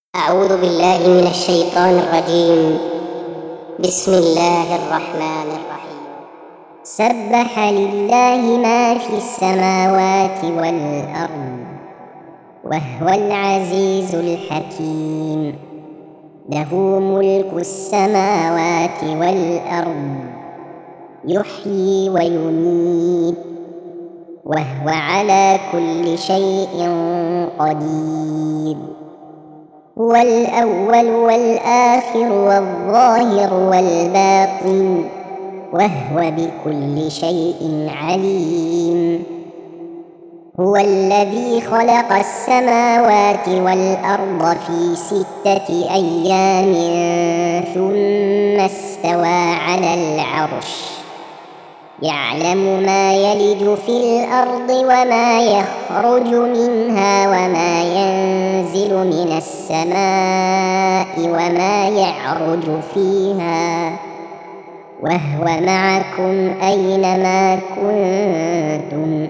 أعوذ بالله من الشيطان الرجيم. بسم الله الرحمن الرحيم. سبح لله ما في السماوات والأرض وهو العزيز الحكيم. له ملك السماوات والأرض يحيي ويميت وهو على كل شيء قدير. هو الأول والآخر والظاهر والباطن وهو بكل شيء عليم. هو الذي خلق السماوات والأرض في 6 أيام ثم استوى على العرش يعلم ما يلج في الأرض وما يخرج منها وما ينزل من السماء وما يعرج فيها وهو معكم أينما كنتم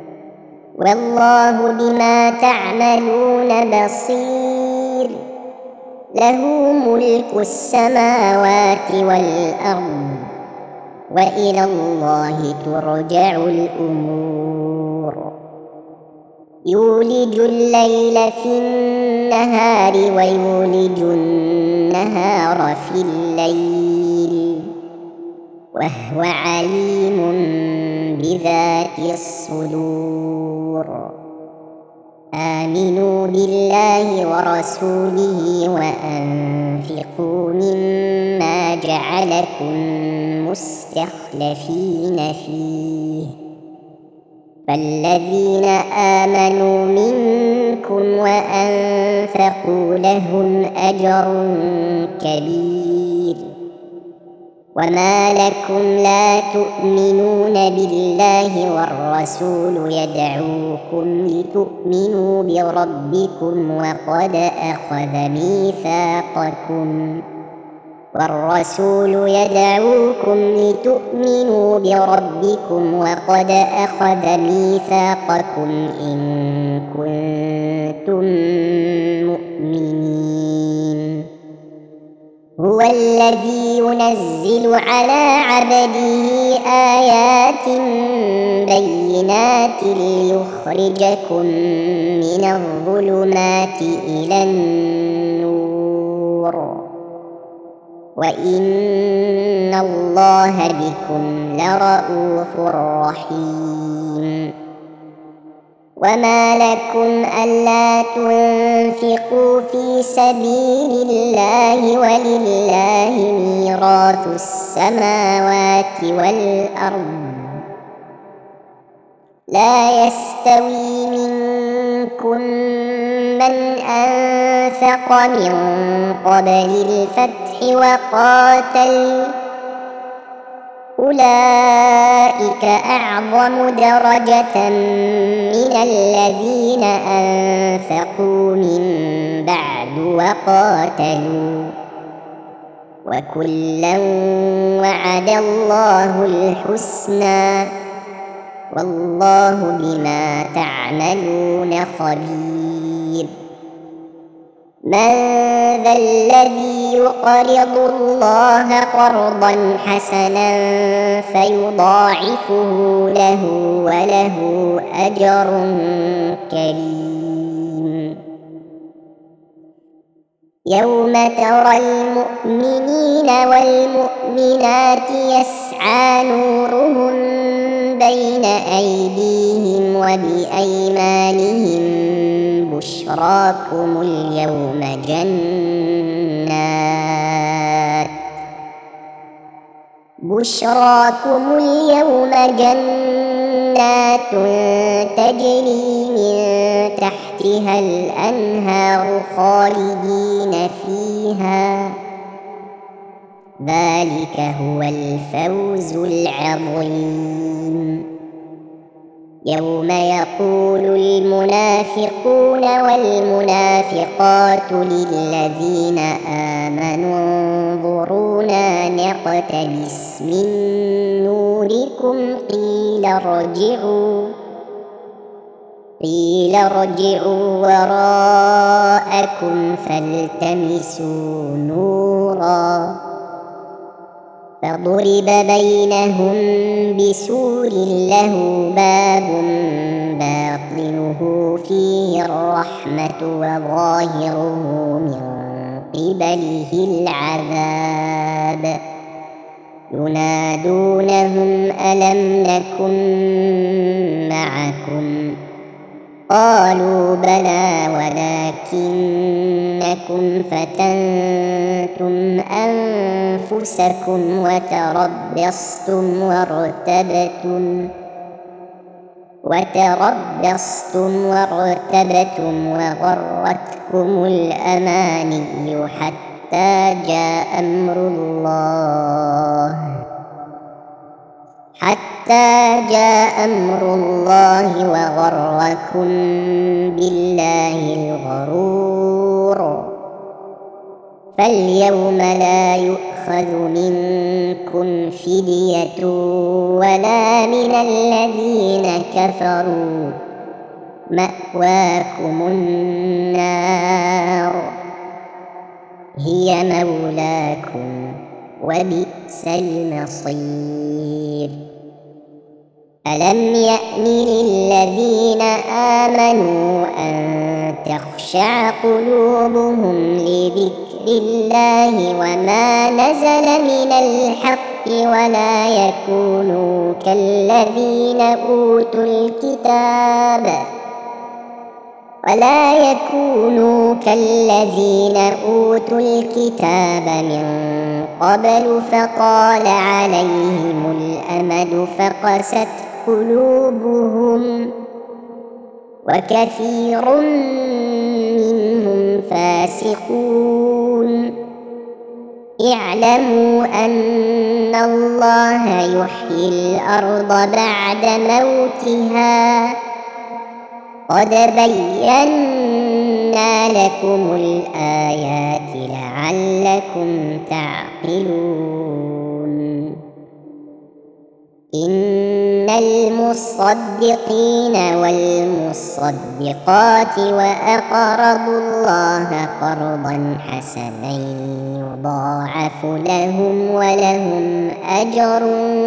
والله بما تعملون بصير. له ملك السماوات والأرض وإلى الله ترجع الأمور. يولج الليل في النهار ويولج النهار في الليل وهو عليم بذات الصدور. آمنوا بالله ورسوله وأنفقوا مما جعلكم مستخلفين فيه فالذين آمنوا منكم وأنفقوا لهم أجر كبير. وما لكم لا تؤمنون بالله والرسول يدعوكم لتؤمنوا بربكم وقد أخذ ميثاقكم إن كنتم مؤمنين. هو الذي ينزل على عبده آيات بينات ليخرجكم من الظلمات إلى النور وإن الله بكم لرءوف رحيم. وما لكم ألا تنفقوا في سبيل الله ولله ميراث السماوات والأرض لا يستوي منكم من أنفق من قبل الفتح وقاتل أولئك أعظم درجة من الذين أنفقوا من بعد وقاتلوا وكلا وعد الله الحسنى والله بما تعملون خبير. من ذا الذي يقرض الله قرضا حسنا فيضاعفه له وله أجر كريم. يوم ترى المؤمنين والمؤمنات يسعى نورهم بين أيديهم وبأيمانهم بشراكم اليوم جنات تجري من تحتها الأنهار خالدين فيها ذلك هو الفوز العظيم. يوم يقول المنافقون والمنافقات للذين آمنوا انظرونا نقتبس من نوركم قيل ارجعوا وراءكم فالتمسوا نورا فضرب بينهم بسور له باب باطنه فيه الرحمة وظاهره من قبله العذاب ينادونهم ألم نكن معكم قالوا بلى ولكنكم فتنتم أنفسكم وتربصتم وارتبتم وغرتكم الأماني حتى جاء أمر الله وغركم بالله الغرور فاليوم لا يؤخذ منكم فدية ولا من الذين كفروا مأواكم النار هي مولاكم وبئس المصير ألم يأن للذين آمنوا أن تخشع قلوبهم لذكر الله وما نزل من الحق ولا يكونوا كالذين أوتوا الكتاب من قبل فطال عليهم الأمد فقست قلوبهم وكثير منهم فاسقون اعلموا أن الله يحيي الأرض بعد موتها قد بينا لكم الآيات لعلكم تعقلون إن المصدقين والمصدقات وأقرضوا الله قرضا حسنا يضاعف لهم ولهم أجر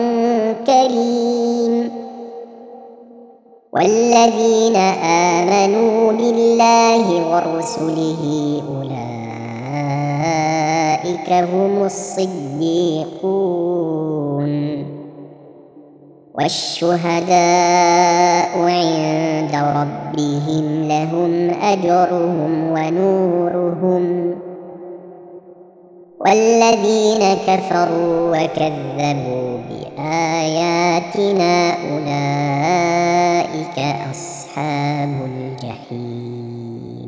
كريم والذين آمنوا بالله ورسله أولئك هم الصديقون والشهداء عند ربهم لهم أجرهم ونورهم والذين كفروا وكذبوا بآياتنا أولئك أصحاب الجحيم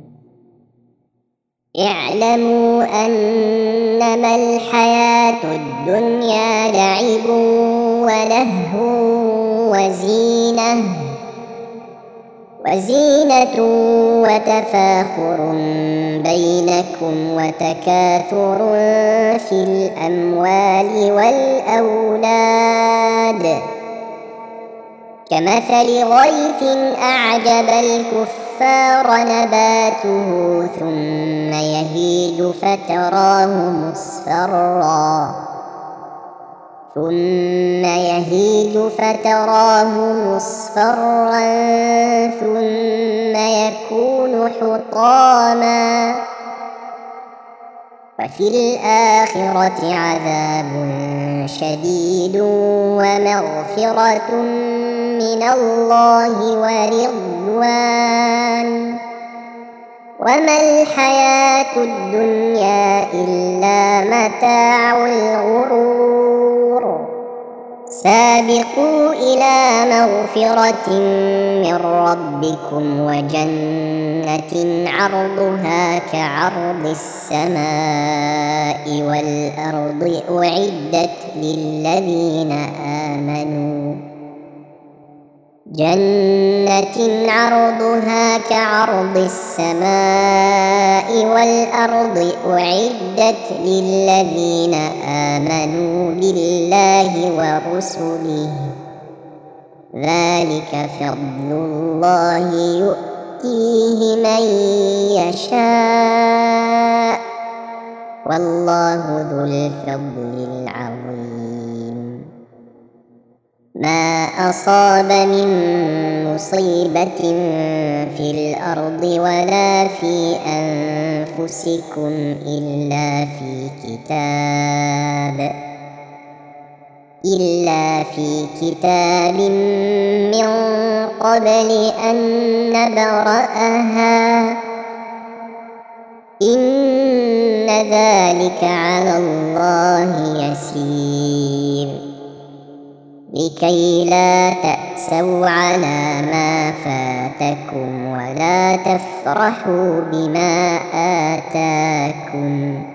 اعلموا أنما الحياة الدنيا لعب ولهو وزينة وتفاخر بينكم وتكاثر في الأموال والأولاد كمثل غيث أعجب الكفار نباته ثم يهيج فتراه مصفرا ثم يكون حطاما وفي الآخرة عذاب شديد ومغفرة من الله ورضوان وما الحياة الدنيا إلا متاع الغرور سابقوا إلى مغفرة من ربكم وجنة عرضها كعرض السماء والأرض أعدت للذين آمنوا جنة عرضها كعرض السماء والأرض أعدت للذين آمنوا بالله ورسله ذلك فضل الله يؤتيه من يشاء والله ذو الفضل العظيم. ما أصاب من مصيبة في الأرض ولا في أنفسكم إلا في كتاب من قبل أن نبرأها إن ذلك على الله يسير. لكي لا تأسوا على ما فاتكم ولا تفرحوا بما آتاكم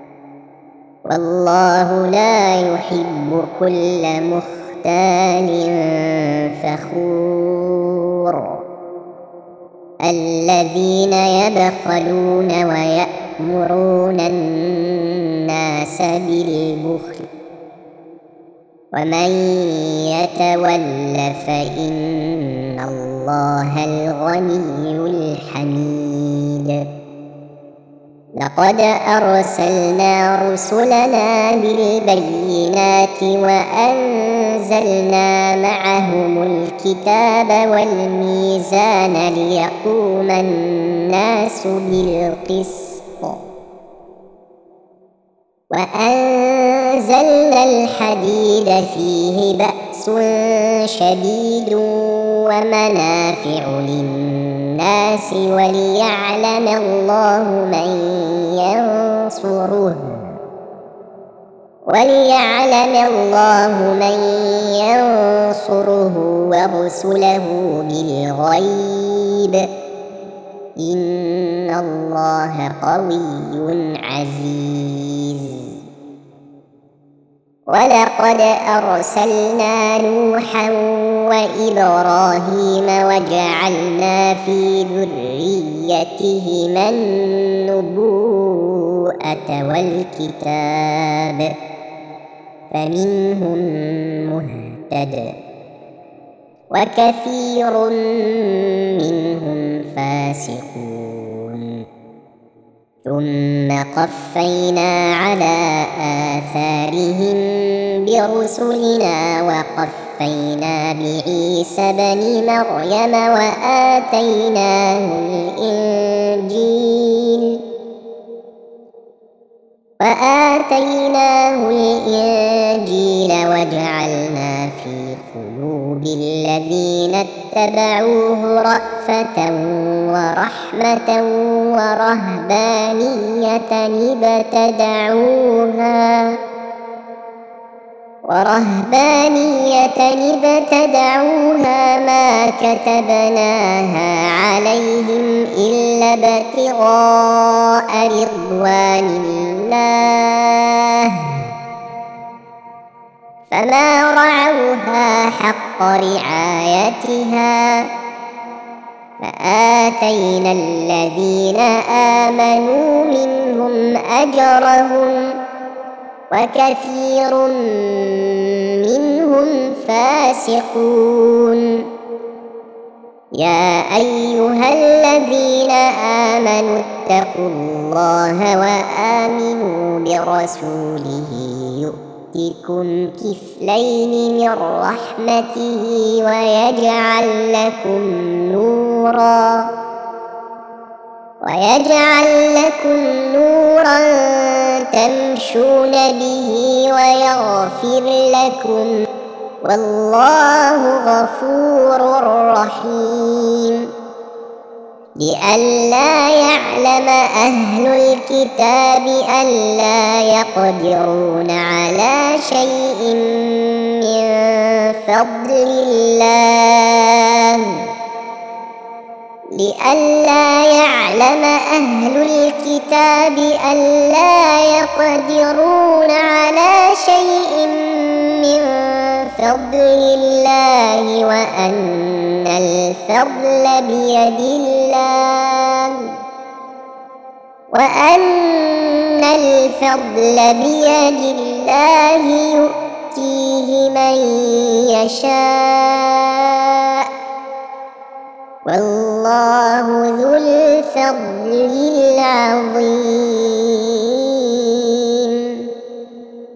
والله لا يحب كل مختال فخور. الذين يبخلون ويأمرون الناس بالبخل ومن يتول فإن الله الغني الحميد. لقد أرسلنا رسلنا بالبينات وأنزلنا معهم الكتاب والميزان ليقوم الناس بالقسط وأنزلنا الحديد فيه بأس شديد ومنافع للناس وليعلم الله من ينصره ورسله بالغيب إن الله قوي عزيز. ولقد أرسلنا نوحا وإبراهيم وجعلنا في ذريتهما النبوءة والكتاب فمنهم مهتد وكثير منهم فاسقون. ثم قفينا على آثارهم برسلنا وقفينا بعيسى بن مريم وآتيناه الإنجيل وجعلنا في قلوب الذين اتبعوه رأفة ورحمة ورهبانية ابتدعوها ما كتبناها عليهم إلا ابتغاء رضوان الله فما رعوها حق رعايتها فآتينا الذين آمنوا منهم أجرهم وكثير منهم فاسقون. يا أيها الذين آمنوا اتقوا الله وآمنوا برسوله يؤتكم كفلين من رحمته ويجعل لكم نورا تمشون به ويغفر لكم والله غفور رحيم. لئلا يعلم أهل الكتاب ألا يقدرون على شيء من فضل الله لئلا يعلم أهل الكتاب ألا يقدرون على شيء من فضل الله وأن الفضل بيد الله يؤتيه من يشاء والله ذو الفضل العظيم.